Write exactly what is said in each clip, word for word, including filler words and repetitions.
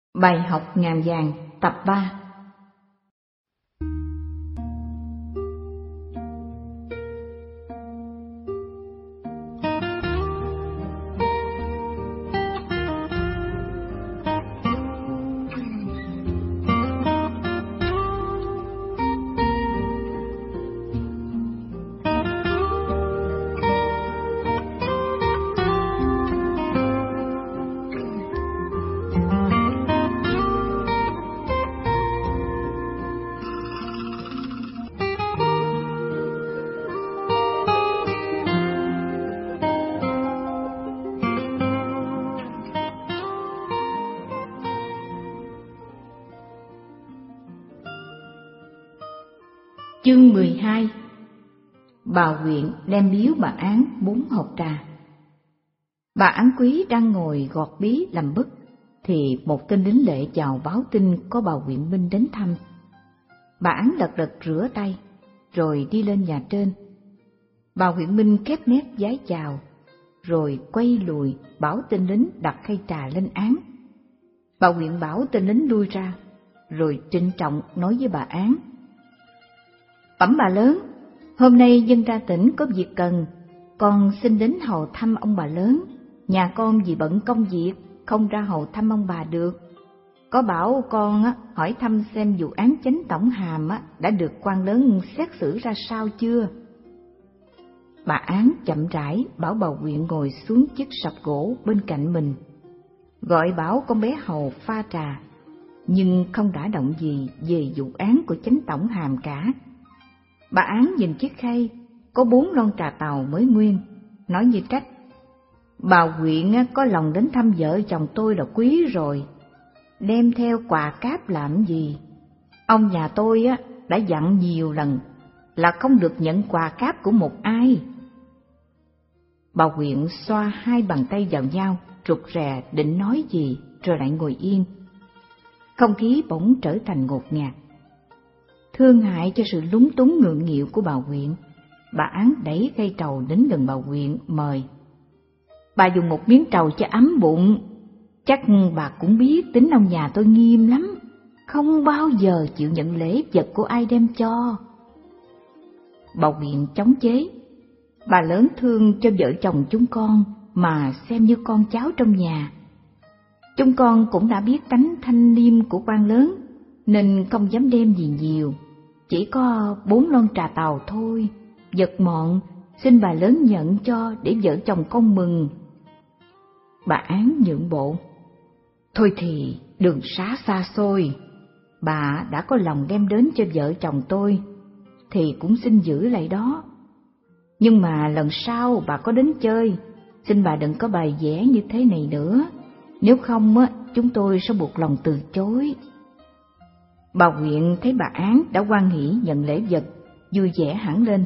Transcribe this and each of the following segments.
Bài học ngàn vàng tập ba. Chương mười hai. Bà huyện đem biếu bà Án bốn hột trà. Bà Án Quý đang ngồi gọt bí làm bức, thì một tên lính lệ vào báo tin có bà huyện Minh đến thăm. Bà Án lật đật rửa tay, rồi đi lên nhà trên. Bà huyện Minh khép nép vái chào, rồi quay lùi bảo tên lính đặt khay trà lên án. Bà huyện bảo tên lính lui ra, rồi trịnh trọng nói với bà Án: Bẩm bà lớn, hôm nay dân ra tỉnh có việc cần, con xin đến hầu thăm ông bà lớn. Nhà con vì bận công việc không ra hầu thăm ông bà được. Có bảo con á, hỏi thăm xem vụ án chánh tổng hàm á, đã được quan lớn xét xử ra sao chưa. Bà Án chậm rãi bảo bà huyện ngồi xuống chiếc sập gỗ bên cạnh mình, gọi bảo con bé hầu pha trà, nhưng không đả động gì về vụ án của chánh tổng hàm cả. Bà Án nhìn chiếc khay, có bốn lon trà tàu mới nguyên, nói như trách: Bà huyện có lòng đến thăm vợ chồng tôi là quý rồi, đem theo quà cáp làm gì? Ông nhà tôi á đã dặn nhiều lần là không được nhận quà cáp của một ai. Bà huyện xoa hai bàn tay vào nhau, rụt rè định nói gì rồi lại ngồi yên. Không khí bỗng trở thành ngột ngạt. Thương hại cho sự lúng túng ngượng nghịu của bà huyện, bà Án đẩy cây trầu đến gần bà huyện mời: Bà dùng một miếng trầu cho ấm bụng. Chắc bà cũng biết tính ông nhà tôi nghiêm lắm, không bao giờ chịu nhận lễ vật của ai đem cho. Bà huyện chống chế: Bà lớn thương cho vợ chồng chúng con mà xem như con cháu trong nhà. Chúng con cũng đã biết tánh thanh liêm của quan lớn, nên không dám đem gì nhiều, chỉ có bốn lon trà tàu thôi. Vật mọn xin bà lớn nhận cho để vợ chồng con mừng. Bà Án nhượng bộ: Thôi thì đường xá xa xôi, bà đã có lòng đem đến cho vợ chồng tôi thì cũng xin giữ lại đó. Nhưng mà lần sau bà có đến chơi, xin bà đừng có bày vẽ như thế này nữa, nếu không á chúng tôi sẽ buộc lòng từ chối. Bà huyện thấy bà Án đã hoan hỉ nhận lễ vật, vui vẻ hẳn lên: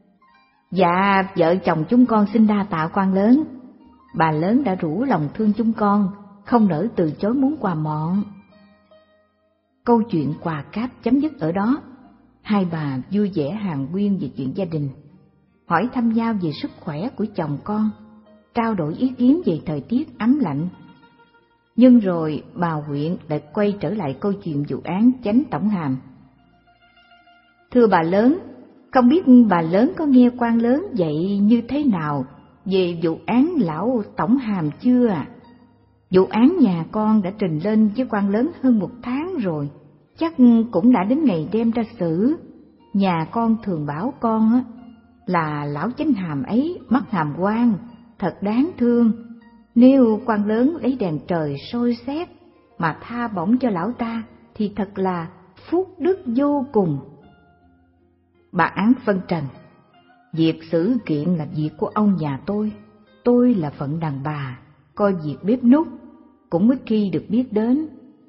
Dạ, vợ chồng chúng con xin đa tạ quan lớn. Bà lớn đã rủ lòng thương chúng con, không nỡ từ chối muốn quà mọn. Câu chuyện quà cáp chấm dứt ở đó. Hai bà vui vẻ hàn huyên về chuyện gia đình, hỏi thăm nhau về sức khỏe của chồng con, trao đổi ý kiến về thời tiết ấm lạnh. Nhưng rồi bà huyện lại quay trở lại câu chuyện vụ án chánh tổng hàm. Thưa bà lớn, không biết bà lớn có nghe quan lớn dạy như thế nào về vụ án lão tổng hàm chưa à? Vụ án nhà con đã trình lên với quan lớn hơn một tháng rồi, chắc cũng đã đến ngày đem ra xử. Nhà con thường bảo con á là lão chánh hàm ấy mắc hàm quan, thật đáng thương. Nếu quan lớn lấy đèn trời soi xét mà tha bổng cho lão ta thì thật là phúc đức vô cùng. Bà Án phân trần: Việc xử kiện là việc của ông nhà tôi, tôi là phận đàn bà, coi việc bếp núc cũng ít khi được biết đến.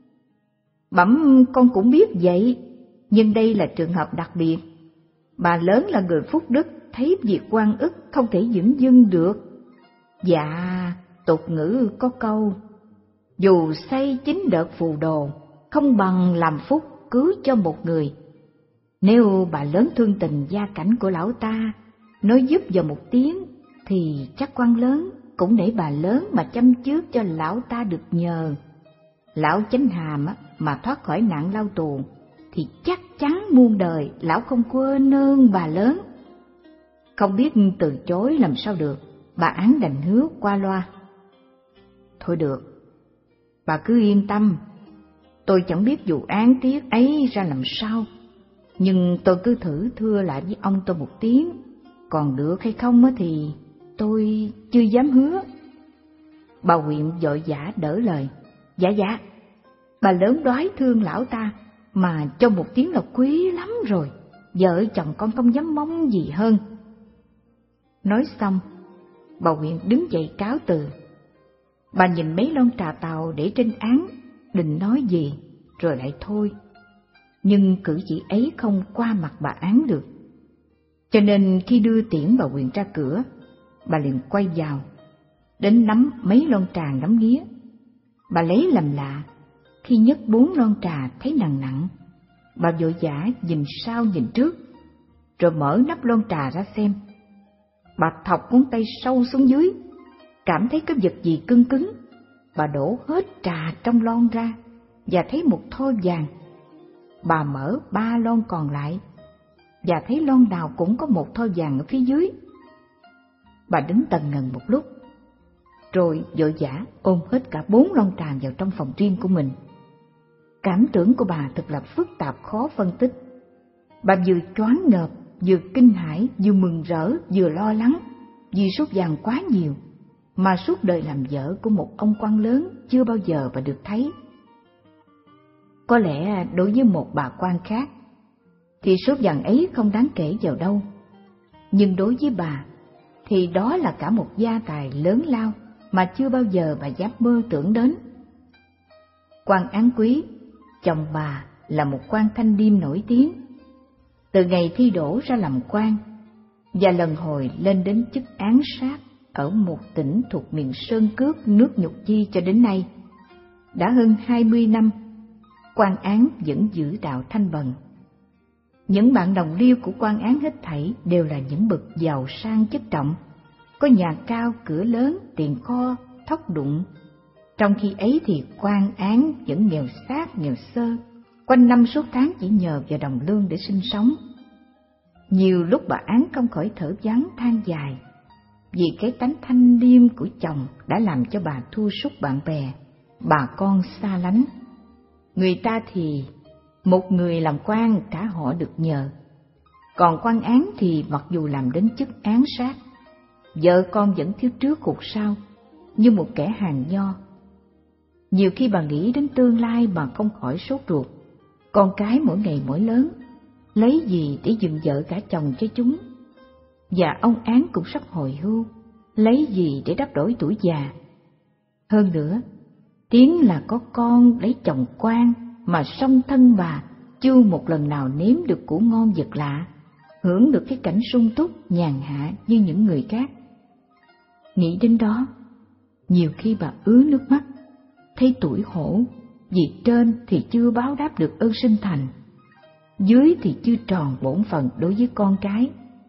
Bẩm con cũng biết vậy, nhưng đây là trường hợp đặc biệt. Bà lớn là người phúc đức, thấy việc oan ức không thể dửng dưng được. Dạ, tục ngữ có câu: Dù xây chín đợt phù đồ, không bằng làm phúc cứu cho một người. Nếu bà lớn thương tình gia cảnh của lão ta, nói giúp vào một tiếng, thì chắc quan lớn cũng để bà lớn mà chăm trước cho lão ta được nhờ. lão Chánh Hàm mà thoát khỏi nạn lao tù thì chắc chắn muôn đời lão không quên ơn bà lớn. Không biết từ chối làm sao được, bà Án đành hứa qua loa. Thôi được, bà cứ yên tâm, tôi chẳng biết vụ án tiếc ấy ra làm sao, nhưng tôi cứ thử thưa lại với ông tôi một tiếng, còn được hay không thì tôi chưa dám hứa. Bà Quyện vội vã đỡ lời. Dạ dạ, bà lớn đoái thương lão ta, mà cho một tiếng là quý lắm rồi, vợ chồng con không dám mong gì hơn. Nói xong, bà Quyện đứng dậy cáo từ. Bà nhìn mấy lon trà tàu để trên án, định nói gì, rồi lại thôi. Nhưng cử chỉ ấy không qua mặt bà Án được. Cho nên khi đưa tiễn bà Quyện ra cửa, bà liền quay vào, đến nắm mấy lon trà nắm nghía. Bà lấy làm lạ, khi nhấc bốn lon trà thấy nặng nặng, bà vội vã nhìn sau nhìn trước, rồi mở nắp lon trà ra xem. Bà thọc ngón tay sâu xuống dưới, cảm thấy có vật gì cứng cứng. Bà đổ hết trà trong lon ra và thấy một thoi vàng. Bà mở ba lon còn lại và thấy lon nào cũng có một thoi vàng ở phía dưới. Bà đứng tần ngần một lúc, rồi vội vã ôm hết cả bốn lon trà vào trong phòng riêng của mình. Cảm tưởng của bà thật là phức tạp khó phân tích. Bà vừa choáng ngợp, vừa kinh hãi, vừa mừng rỡ, vừa lo lắng, vì số vàng quá nhiều, mà suốt đời làm vợ của một ông quan lớn chưa bao giờ bà được thấy. Có lẽ đối với một bà quan khác, thì số vàng ấy không đáng kể vào đâu, nhưng đối với bà, thì đó là cả một gia tài lớn lao mà chưa bao giờ bà dám mơ tưởng đến. Quan Án Quý, chồng bà, là một quan thanh liêm nổi tiếng. Từ ngày thi đỗ ra làm quan, và lần hồi lên đến chức án sát ở một tỉnh thuộc miền Sơn Cước nước Nhục Chi cho đến nay, đã hơn hai mươi năm, Quan Án vẫn giữ đạo thanh bần. Những bạn đồng liêu của Quan Án hết thảy đều là những bậc giàu sang chức trọng, có nhà cao cửa lớn, tiền kho thóc đụng. Trong khi ấy thì Quan Án vẫn nghèo xác nghèo xơ, quanh năm suốt tháng chỉ nhờ vào đồng lương để sinh sống. Nhiều lúc bà Án không khỏi thở vắng than dài, vì cái tánh thanh liêm của chồng đã làm cho bà thua sút bạn bè, bà con xa lánh. Người ta thì một người làm quan cả họ được nhờ, còn Quan Án thì mặc dù làm đến chức án sát, vợ con vẫn thiếu trước hụt sau, như một kẻ hàng nho. Nhiều khi bà nghĩ đến tương lai mà không khỏi sốt ruột. Con cái mỗi ngày mỗi lớn, lấy gì để dựng vợ cả chồng cho chúng? Và ông Án cũng sắp hồi hưu, lấy gì để đắp đổi tuổi già? Hơn nữa, tiếng là có con lấy chồng quan, mà song thân bà chưa một lần nào nếm được củ ngon vật lạ, hưởng được cái cảnh sung túc nhàn hạ như những người khác. Nghĩ đến đó, nhiều khi bà ứa nước mắt, thấy tủi hổ, vì trên thì chưa báo đáp được ơn sinh thành, dưới thì chưa tròn bổn phận đối với con cái.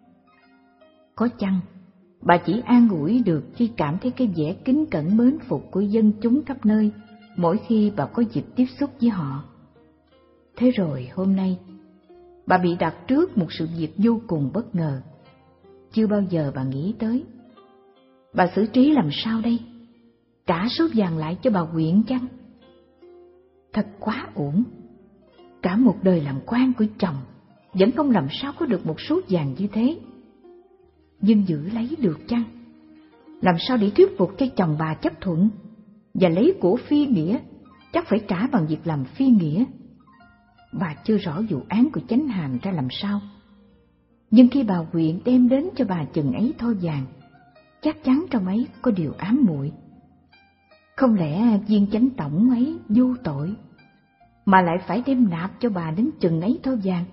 Có chăng bà chỉ an ủi được khi cảm thấy cái vẻ kính cẩn mến phục của dân chúng khắp nơi mỗi khi bà có dịp tiếp xúc với họ. Thế rồi hôm nay, bà bị đặt trước một sự việc vô cùng bất ngờ, chưa bao giờ bà nghĩ tới. Bà xử trí làm sao đây? Trả số vàng lại cho bà Quyện chăng? Thật quá uổng. Cả một đời làm quan của chồng vẫn không làm sao có được một số vàng như thế. Nhưng giữ lấy được chăng? Làm sao để thuyết phục cho chồng bà chấp thuận? Và lấy của phi nghĩa chắc phải trả bằng việc làm phi nghĩa. Bà chưa rõ vụ án của Chánh Hàm ra làm sao, nhưng khi bà Quyện đem đến cho bà chừng ấy thoi vàng, chắc chắn trong ấy có điều ám muội. Không lẽ viên chánh tổng ấy vô tội mà lại phải đem nạp cho bà đến chừng ấy thoi vàng?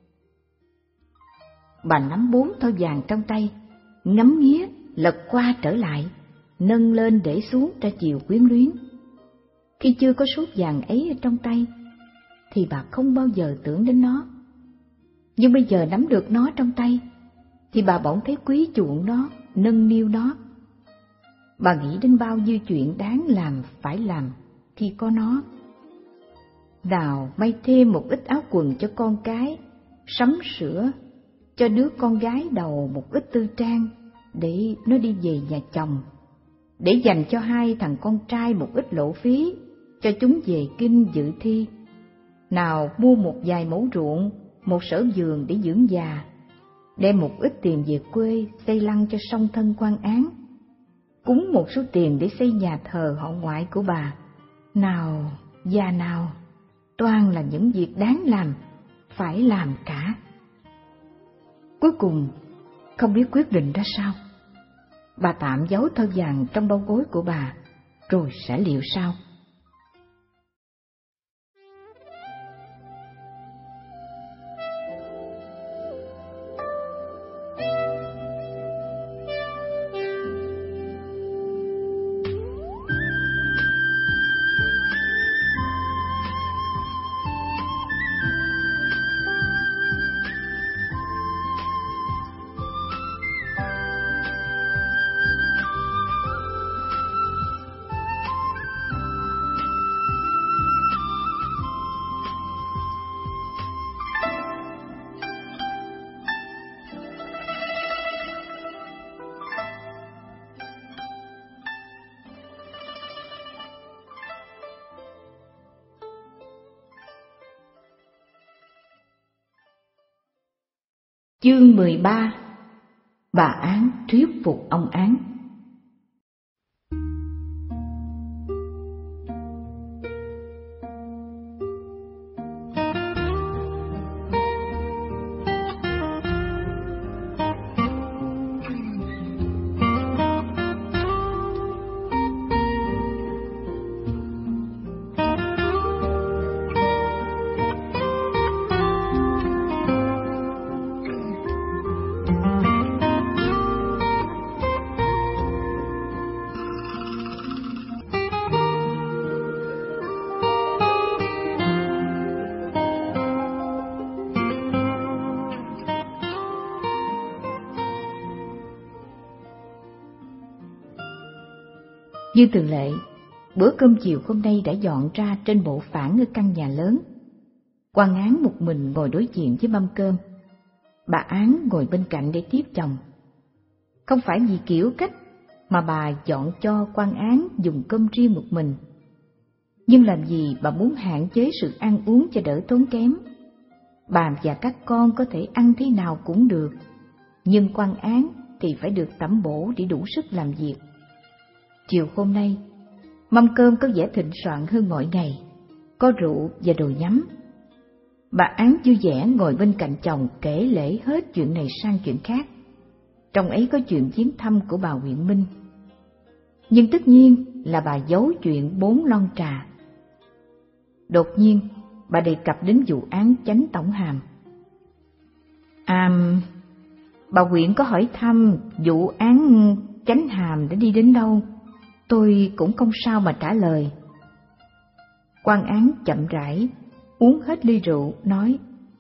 Bà nắm bốn thoi vàng trong tay, ngắm nghía, lật qua trở lại, nâng lên để xuống ra chiều quyến luyến. Khi chưa có số vàng ấy ở trong tay, thì bà không bao giờ tưởng đến nó. Nhưng bây giờ nắm được nó trong tay, thì bà bỗng thấy quý chuộng nó, nâng niu nó. Bà nghĩ đến bao nhiêu chuyện đáng làm phải làm khi có nó, Nào may thêm một ít áo quần cho con cái, sắm sửa cho đứa con gái đầu một ít tư trang để nó đi về nhà chồng, để dành cho hai thằng con trai một ít lộ phí cho chúng về kinh dự thi. Nào mua một vài mẫu ruộng, một sở vườn để dưỡng già, đem một ít tiền về quê xây lăng cho song thân Quan Án, cúng một số tiền để xây nhà thờ họ ngoại của bà. Nào và nào, toan là những việc đáng làm, phải làm cả. Cuối cùng không biết quyết định ra sao, bà tạm giấu thơ vàng trong bao gối của bà, rồi sẽ liệu sao. Chương mười ba. Bà Án thuyết phục ông Án. Như thường lệ, bữa cơm chiều hôm nay đã dọn ra trên bộ phản ở căn nhà lớn. Quan Án một mình ngồi đối diện với mâm cơm. Bà Án ngồi bên cạnh để tiếp chồng. Không phải vì kiểu cách mà bà dọn cho Quan Án dùng cơm riêng một mình, nhưng làm gì bà muốn hạn chế sự ăn uống cho đỡ tốn kém. Bà và các con có thể ăn thế nào cũng được, nhưng Quan Án thì phải được tẩm bổ để đủ sức làm việc. Chiều hôm nay, mâm cơm có vẻ thịnh soạn hơn mọi ngày, có rượu và đồ nhắm. Bà Án vui vẻ ngồi bên cạnh chồng kể lể hết chuyện này sang chuyện khác. Trong ấy có chuyện viếng thăm của bà Huyện Minh. Nhưng tất nhiên là bà giấu chuyện bốn lon trà. Đột nhiên, bà đề cập đến vụ án Chánh Tổng Hàm. À, bà Huyện có hỏi thăm vụ án Chánh Hàm đã đi đến đâu. Tôi cũng không sao mà trả lời. Quan Án chậm rãi uống hết ly rượu, nói: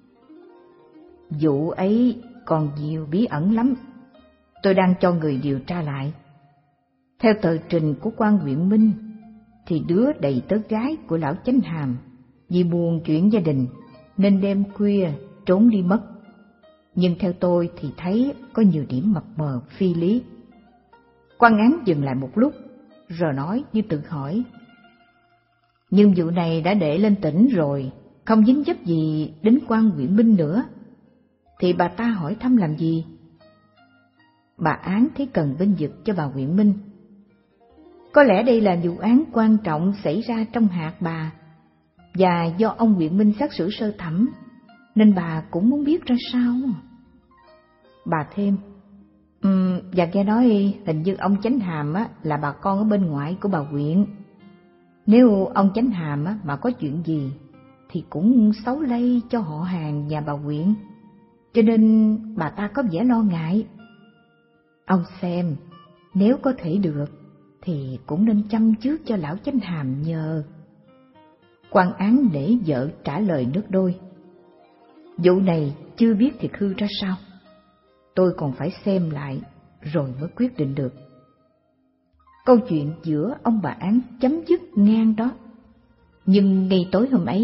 Vụ ấy còn nhiều bí ẩn lắm. Tôi đang cho người điều tra lại. Theo tờ trình của quan huyện Minh, thì đứa đầy tớ gái của lão Chánh Hàm vì buồn chuyện gia đình nên đêm khuya trốn đi mất. Nhưng theo tôi thì thấy có nhiều điểm mập mờ phi lý. Quan Án dừng lại một lúc, rồi nói như tự hỏi: Nhưng vụ này đã để lên tỉnh rồi, không dính dấp gì đến quan huyện Minh nữa, thì bà ta hỏi thăm làm gì? Bà Án thấy cần bên vực cho bà huyện Minh. Có lẽ đây là vụ án quan trọng xảy ra trong hạt bà, và do ông huyện Minh xét xử sơ thẩm, nên bà cũng muốn biết ra sao. Bà thêm: Um, và nghe nói hình như ông Chánh Hàm á, là bà con ở bên ngoại của bà huyện. Nếu ông Chánh Hàm á, mà có chuyện gì thì cũng xấu lây cho họ hàng nhà bà huyện, cho nên bà ta có vẻ lo ngại. Ông xem, nếu có thể được thì cũng nên chăm trước cho lão Chánh Hàm nhờ. Quan Án để vợ trả lời nước đôi: Vụ này chưa biết thiệt hư ra sao, tôi còn phải xem lại rồi mới quyết định được. Câu chuyện giữa ông bà Án chấm dứt ngang đó. Nhưng ngay tối hôm ấy,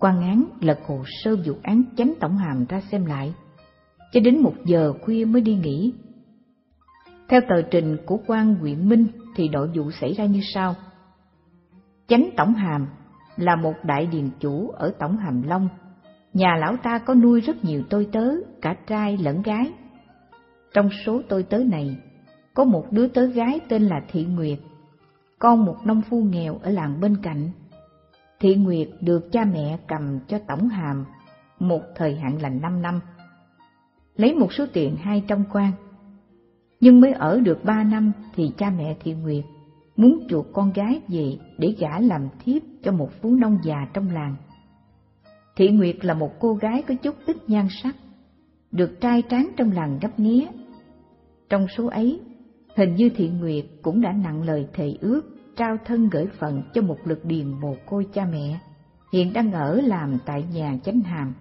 Quan án lật hồ sơ vụ án Chánh Tổng Hàm ra xem lại, cho đến một giờ khuya mới đi nghỉ. Theo tờ trình của quan huyện Minh thì nội vụ xảy ra như sau. Chánh Tổng Hàm là một đại điền chủ ở Tổng Hàm Long. Nhà lão ta có nuôi rất nhiều tôi tớ, cả trai lẫn gái. Trong số tôi tớ này, có một đứa tớ gái tên là Thị Nguyệt, con một nông phu nghèo ở làng bên cạnh. Thị Nguyệt được cha mẹ cầm cho Tổng Hàm một thời hạn là năm năm, lấy một số tiền hai trăm quan. Nhưng mới ở được ba năm thì cha mẹ Thị Nguyệt muốn chuộc con gái về để gả làm thiếp cho một phú nông già trong làng. Thị Nguyệt là một cô gái có chút ít nhan sắc, được trai tráng trong làng ngấp nghé. Trong số ấy, hình như Thị Nguyệt cũng đã nặng lời thề ước trao thân gửi phận cho một lực điền mồ côi cha mẹ, hiện đang ở làm tại nhà Chánh Hàm.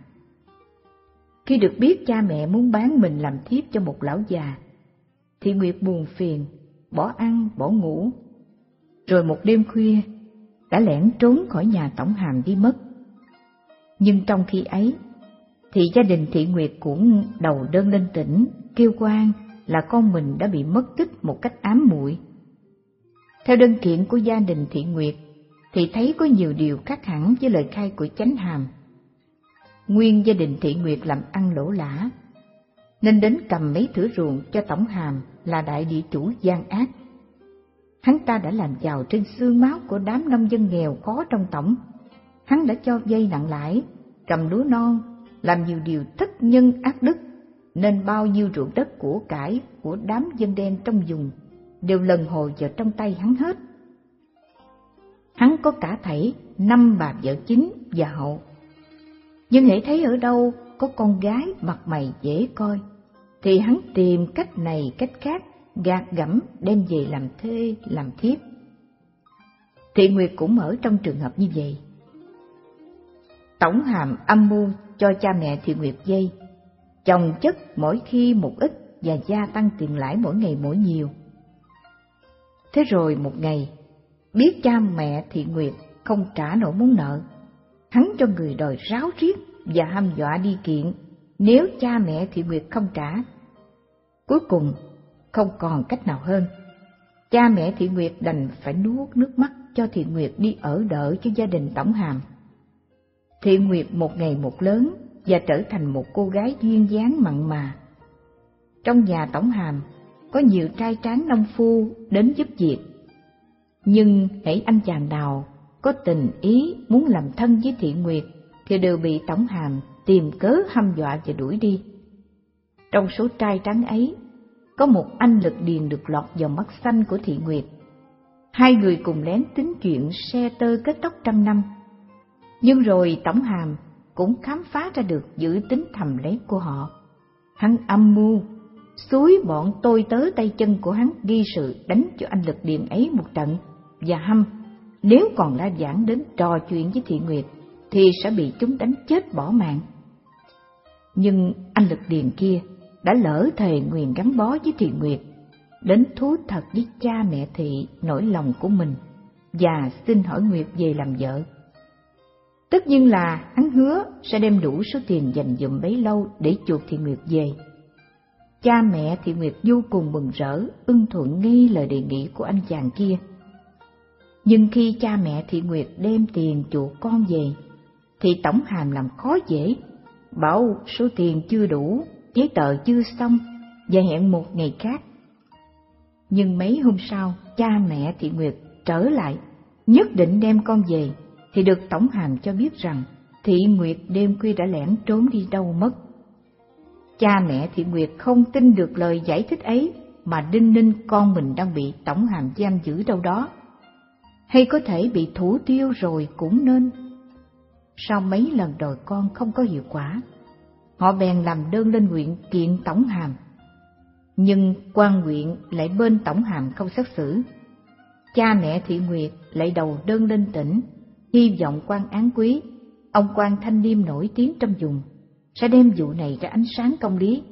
Khi được biết cha mẹ muốn bán mình làm thiếp cho một lão già, Thị Nguyệt buồn phiền, bỏ ăn bỏ ngủ, rồi một đêm khuya đã lẻn trốn khỏi nhà Tổng Hàm đi mất. Nhưng trong khi ấy thì gia đình Thị Nguyệt cũng đầu đơn lên tỉnh kêu oan là con mình đã bị mất tích một cách ám muội. Theo đơn kiện của gia đình Thị Nguyệt thì thấy có nhiều điều khác hẳn với lời khai của Chánh Hàm. Nguyên gia đình Thị Nguyệt làm ăn lỗ lã, nên đến cầm mấy thửa ruộng cho Tổng Hàm là đại địa chủ gian ác. Hắn ta đã làm giàu trên xương máu của đám nông dân nghèo khó trong tổng. Hắn đã cho vay nặng lãi, cầm lúa non, làm nhiều điều thất nhân ác đức, nên bao nhiêu ruộng đất của cải của đám dân đen trong vùng đều lần hồi vào trong tay hắn hết. Hắn có cả thảy năm bà vợ chính và hậu. Nhưng hễ thấy ở đâu có con gái mặt mày dễ coi, thì hắn tìm cách này cách khác gạt gẫm đem về làm thê làm thiếp. Thị Nguyệt cũng ở trong trường hợp như vậy. Tổng Hàm âm mưu cho cha mẹ Thị Nguyệt vay, chồng chất mỗi khi một ít và gia tăng tiền lãi mỗi ngày mỗi nhiều. Thế rồi một ngày, biết cha mẹ Thị Nguyệt không trả nổi món nợ, hắn cho người đòi ráo riết và hăm dọa đi kiện nếu cha mẹ Thị Nguyệt không trả. Cuối cùng không còn cách nào hơn, cha mẹ Thị Nguyệt đành phải nuốt nước mắt cho Thị Nguyệt đi ở đợi cho gia đình Tổng Hàm. Thị Nguyệt một ngày một lớn và trở thành một cô gái duyên dáng mặn mà. Trong nhà Tổng Hàm có nhiều trai tráng nông phu đến giúp việc, nhưng hễ anh chàng nào có tình ý muốn làm thân với Thị Nguyệt thì đều bị Tổng Hàm tìm cớ hăm dọa và đuổi đi. Trong số trai tráng ấy, có một anh lực điền được lọt vào mắt xanh của Thị Nguyệt. Hai người cùng lén tính chuyện xe tơ kết tóc trăm năm. Nhưng rồi Tổng Hàm cũng khám phá ra được dự tính thầm lén của họ. Hắn âm mưu xúi bọn tôi tớ tay chân của hắn ghi sự đánh cho anh lực điền ấy một trận và hăm nếu còn la giảng đến trò chuyện với Thị Nguyệt thì sẽ bị chúng đánh chết bỏ mạng. Nhưng anh lực điền kia đã lỡ thề nguyền gắn bó với Thị Nguyệt, đến thú thật với cha mẹ Thị nỗi lòng của mình và xin hỏi Nguyệt về làm vợ. Tất nhiên là hắn hứa sẽ đem đủ số tiền dành dụm bấy lâu để chuộc Thị Nguyệt về. Cha mẹ Thị Nguyệt vô cùng mừng rỡ, ưng thuận ngay lời đề nghị của anh chàng kia. Nhưng khi cha mẹ Thị Nguyệt đem tiền chuộc con về, thì Tổng Hàm làm khó dễ, bảo số tiền chưa đủ, giấy tờ chưa xong và hẹn một ngày khác. Nhưng mấy hôm sau, cha mẹ Thị Nguyệt trở lại, nhất định đem con về, thì được Tổng Hàm cho biết rằng Thị Nguyệt đêm khuya đã lẻn trốn đi đâu mất. Cha mẹ Thị Nguyệt không tin được lời giải thích ấy mà đinh ninh con mình đang bị Tổng Hàm giam giữ đâu đó, hay có thể bị thủ tiêu rồi cũng nên. Sau mấy lần đòi con không có hiệu quả, họ bèn làm đơn lên huyện kiện Tổng Hàm. Nhưng quan huyện lại bên Tổng Hàm không xét xử. Cha mẹ Thị Nguyệt lại đầu đơn lên tỉnh, hy vọng quan án quý, ông quan thanh liêm nổi tiếng trong vùng, sẽ đem vụ này ra ánh sáng công lý.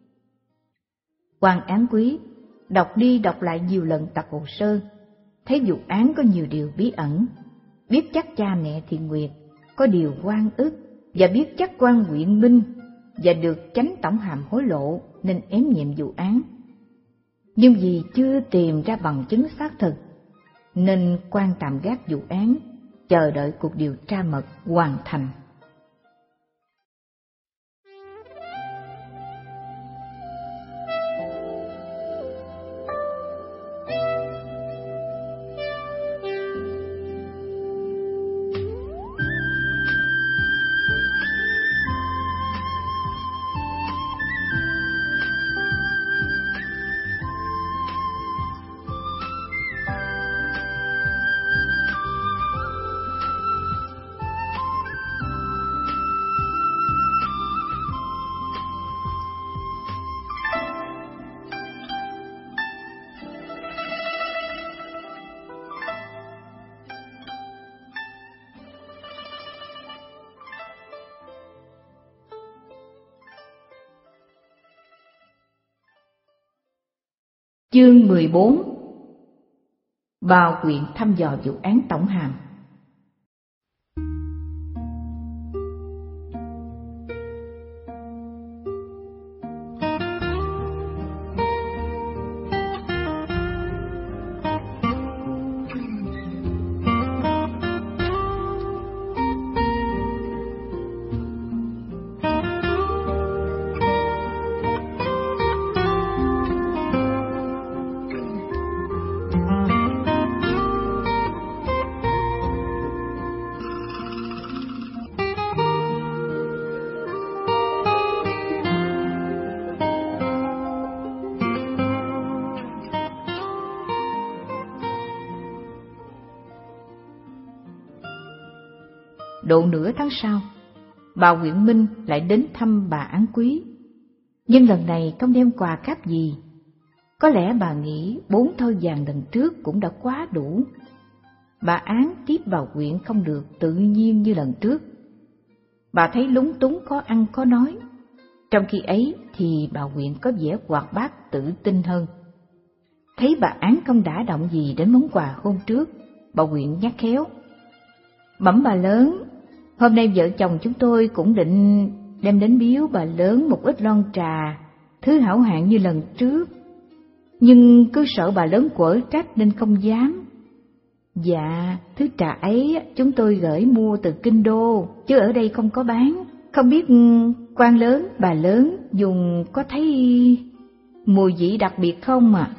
Quan án quý đọc đi đọc lại nhiều lần tập hồ sơ, thấy vụ án có nhiều điều bí ẩn, biết chắc cha mẹ Thị Nguyệt có điều oan ức và biết chắc quan Nguyện Minh và được chánh tổng hàm hối lộ nên ém nhiệm vụ án. Nhưng vì chưa tìm ra bằng chứng xác thực nên quan tạm gác vụ án, chờ đợi cuộc điều tra mật hoàn thành. Chương mười bốn. Bà Quyện thăm dò vụ án tổng hàm. Độ nửa tháng sau, bà Nguyễn Minh lại đến thăm bà Án Quý. Nhưng lần này không đem quà cáp gì. Có lẽ bà nghĩ bốn thoi vàng lần trước cũng đã quá đủ. Bà Án tiếp bà Quyện không được tự nhiên như lần trước. Bà thấy lúng túng khó ăn khó nói. Trong khi ấy thì bà Quyện có vẻ hoạt bát tự tin hơn. Thấy bà Án không đả động gì đến món quà hôm trước, bà Quyện nhắc khéo: "Bẩm bà lớn, hôm nay vợ chồng chúng tôi cũng định đem đến biếu bà lớn một ít lon trà, thứ hảo hạng như lần trước. Nhưng cứ sợ bà lớn quở trách nên không dám." "Dạ, thứ trà ấy chúng tôi gửi mua từ Kinh Đô, chứ ở đây không có bán. Không biết quan lớn, bà lớn dùng có thấy mùi vị đặc biệt không ạ?"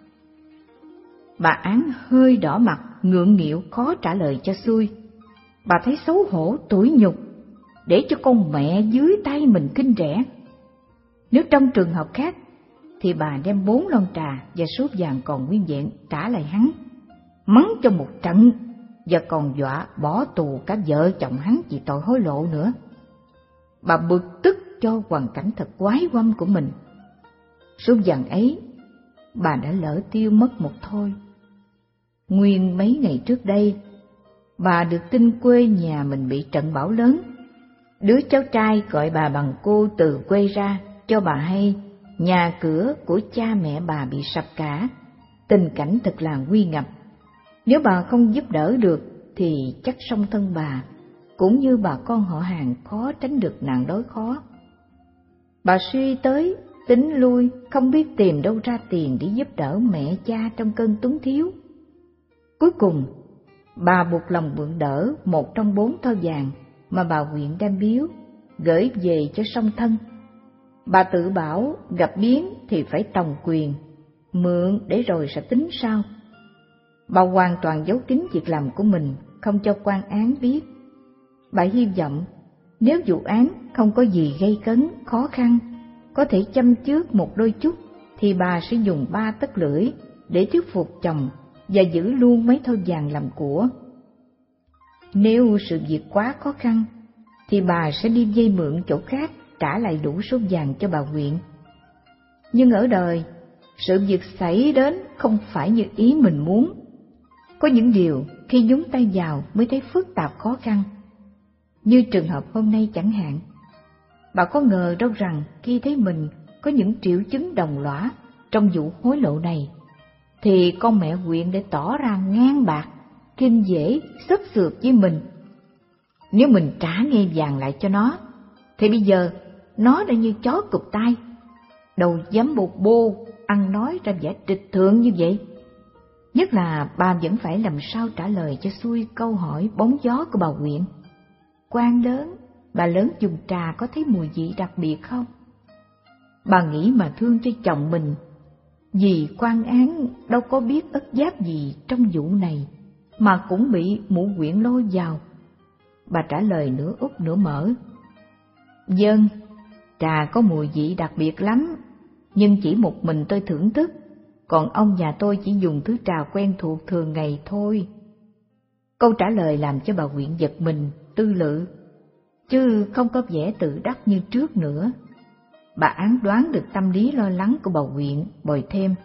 Bà Án hơi đỏ mặt, ngượng nghịu khó trả lời cho xuôi. Bà thấy xấu hổ tủi nhục để cho con mẹ dưới tay mình khinh rẻ. Nếu trong trường hợp khác thì bà đem bốn lon trà và số vàng còn nguyên vẹn trả lại hắn, mắng cho một trận và còn dọa bỏ tù cả vợ chồng hắn vì tội hối lộ nữa. Bà bực tức cho hoàn cảnh thật quái quăm của mình. Số vàng ấy bà đã lỡ tiêu mất một thôi. Nguyên mấy ngày trước đây, bà được tin quê nhà mình bị trận bão lớn. Đứa cháu trai gọi bà bằng cô từ quê ra cho bà hay nhà cửa của cha mẹ bà bị sập cả, tình cảnh thật là nguy ngập. Nếu bà không giúp đỡ được thì chắc song thân bà cũng như bà con họ hàng khó tránh được nạn đói khó. Bà suy tới tính lui, không biết tìm đâu ra tiền để giúp đỡ mẹ cha trong cơn túng thiếu. Cuối cùng bà buộc lòng mượn đỡ một trong bốn thoi vàng mà bà Quyện đem biếu, gửi về cho song thân. Bà tự bảo gặp biến thì phải tòng quyền, mượn để rồi sẽ tính sau. Bà hoàn toàn giấu kín việc làm của mình, không cho quan án biết. Bà hy vọng nếu vụ án không có gì gây cấn, khó khăn, có thể châm chước một đôi chút, thì bà sẽ dùng ba tấc lưỡi để thuyết phục chồng và giữ luôn mấy thoi vàng làm của. Nếu sự việc quá khó khăn thì bà sẽ đi vay mượn chỗ khác trả lại đủ số vàng cho bà Quyện. Nhưng ở đời, sự việc xảy đến không phải như ý mình muốn. Có những điều khi nhúng tay vào mới thấy phức tạp khó khăn. Như trường hợp hôm nay chẳng hạn, bà có ngờ đâu rằng khi thấy mình có những triệu chứng đồng lõa trong vụ hối lộ này, thì con mẹ Quyện để tỏ ra ngang bạc, kinh dễ, xất xược với mình. nếu mình trả ngai vàng lại cho nó, thì bây giờ nó đã như chó cụp tay, đâu dám bô bô, ăn nói ra vẻ trịch thượng như vậy. Nhất là bà vẫn phải làm sao trả lời cho xuôi câu hỏi bóng gió của bà huyện. Quan lớn, bà lớn dùng trà có thấy mùi vị đặc biệt không? Bà nghĩ mà thương cho chồng mình, vì quan án đâu có biết ất giáp gì trong vụ này, mà cũng bị mụ huyện lôi vào. Bà trả lời nửa úp nửa mở. Vâng, trà có mùi vị đặc biệt lắm, nhưng chỉ một mình tôi thưởng thức, còn ông nhà tôi chỉ dùng thứ trà quen thuộc thường ngày thôi. Câu trả lời làm cho bà huyện giật mình, tư lự, chứ không có vẻ tự đắc như trước nữa. Bà án đoán được tâm lý lo lắng của bà huyện, bồi thêm.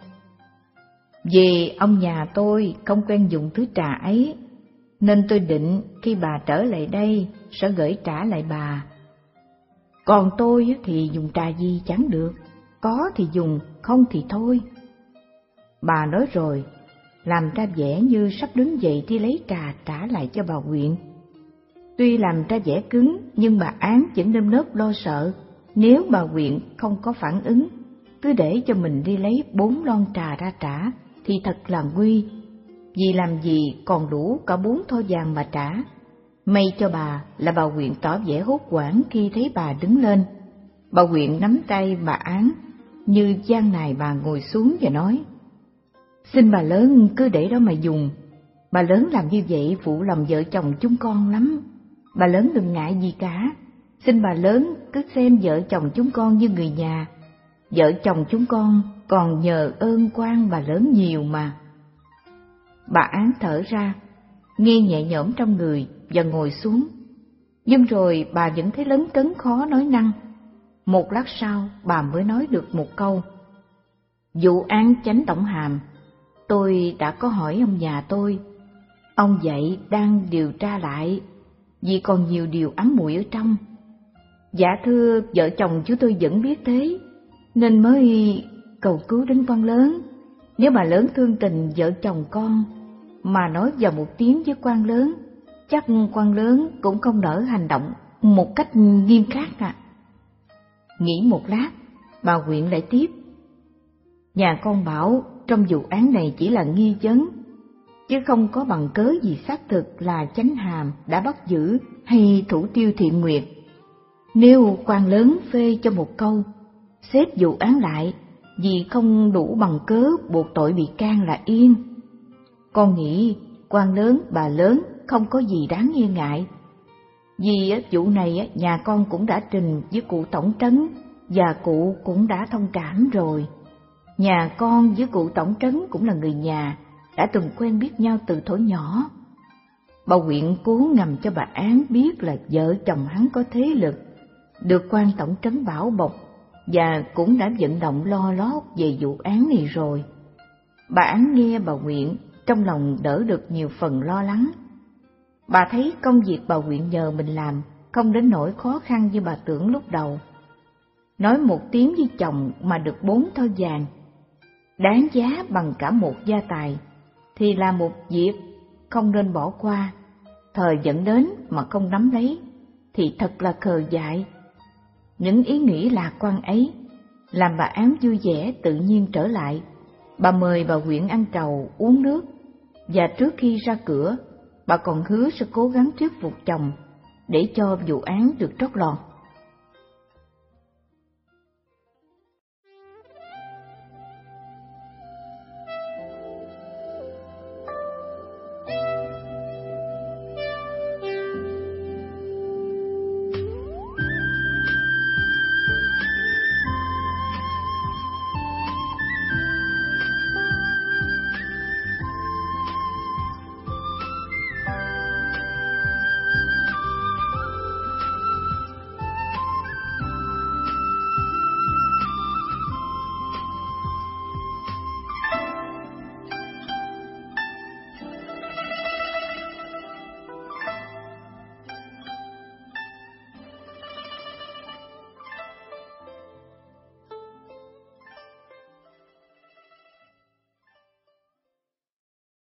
Vì ông nhà tôi không quen dùng thứ trà ấy, nên tôi định khi bà trở lại đây sẽ gửi trả lại bà. Còn tôi thì dùng trà gì chẳng được, có thì dùng, không thì thôi. Bà nói rồi, làm ra vẻ như sắp đứng dậy đi lấy trà trả lại cho bà huyện. Tuy làm ra vẻ cứng, nhưng bà án vẫn nơm nớp lo sợ, nếu bà huyện không có phản ứng, cứ để cho mình đi lấy bốn lon trà ra trả, thì thật là nguy. Vì làm gì còn đủ cả bốn thoi vàng mà trả. May cho bà là bà huyện tỏ vẻ hốt hoảng khi thấy bà đứng lên. Bà huyện nắm tay bà án, như gian nài bà ngồi xuống và nói: Xin bà lớn cứ để đó mà dùng. Bà lớn làm như vậy phụ lòng vợ chồng chúng con lắm. Bà lớn đừng ngại gì cả. Xin bà lớn cứ xem vợ chồng chúng con như người nhà. Vợ chồng chúng con còn nhờ ơn quan bà lớn nhiều mà. Bà án thở ra, nghe nhẹ nhõm trong người và ngồi xuống. Nhưng rồi bà vẫn thấy lấn cấn khó nói năng. Một lát sau bà mới nói được một câu. Vụ án chánh tổng hàm, tôi đã có hỏi ông nhà tôi. Ông vậy đang điều tra lại, vì còn nhiều điều ám muội ở trong. Dạ thưa, vợ chồng chú tôi vẫn biết thế, nên mới cầu cứu đến quan lớn. Nếu bà lớn thương tình vợ chồng con mà nói vào một tiếng với quan lớn, chắc quan lớn cũng không nỡ hành động một cách nghiêm khắc à. Nghĩ một lát, bà huyện lại tiếp. Nhà con bảo trong vụ án này chỉ là nghi vấn, chứ không có bằng cớ gì xác thực là chánh hàm đã bắt giữ hay thủ tiêu Thiện Nguyệt. Nếu quan lớn phê cho một câu, xếp vụ án lại vì không đủ bằng cớ buộc tội bị can là yên. Con nghĩ quan lớn bà lớn không có gì đáng nghi ngại. Vì vụ này nhà con cũng đã trình với cụ tổng trấn và cụ cũng đã thông cảm rồi. Nhà con với cụ tổng trấn cũng là người nhà, đã từng quen biết nhau từ thuở nhỏ. Bà huyện cố ngầm cho bà án biết là vợ chồng hắn có thế lực, được quan tổng trấn bảo bọc, và cũng đã vận động lo lót về vụ án này rồi. Bà án nghe bà huyện, trong lòng đỡ được nhiều phần lo lắng. Bà thấy công việc bà huyện nhờ mình làm không đến nỗi khó khăn như bà tưởng lúc đầu. Nói một tiếng với chồng mà được bốn thoi vàng, đáng giá bằng cả một gia tài, thì là một việc không nên bỏ qua. Thời dẫn đến mà không nắm lấy thì thật là khờ dại. Những ý nghĩ lạc quan ấy làm bà án vui vẻ tự nhiên trở lại. Bà mời bà huyện ăn trầu uống nước, và trước khi ra cửa bà còn hứa sẽ cố gắng thuyết phục chồng để cho vụ án được trót lọt.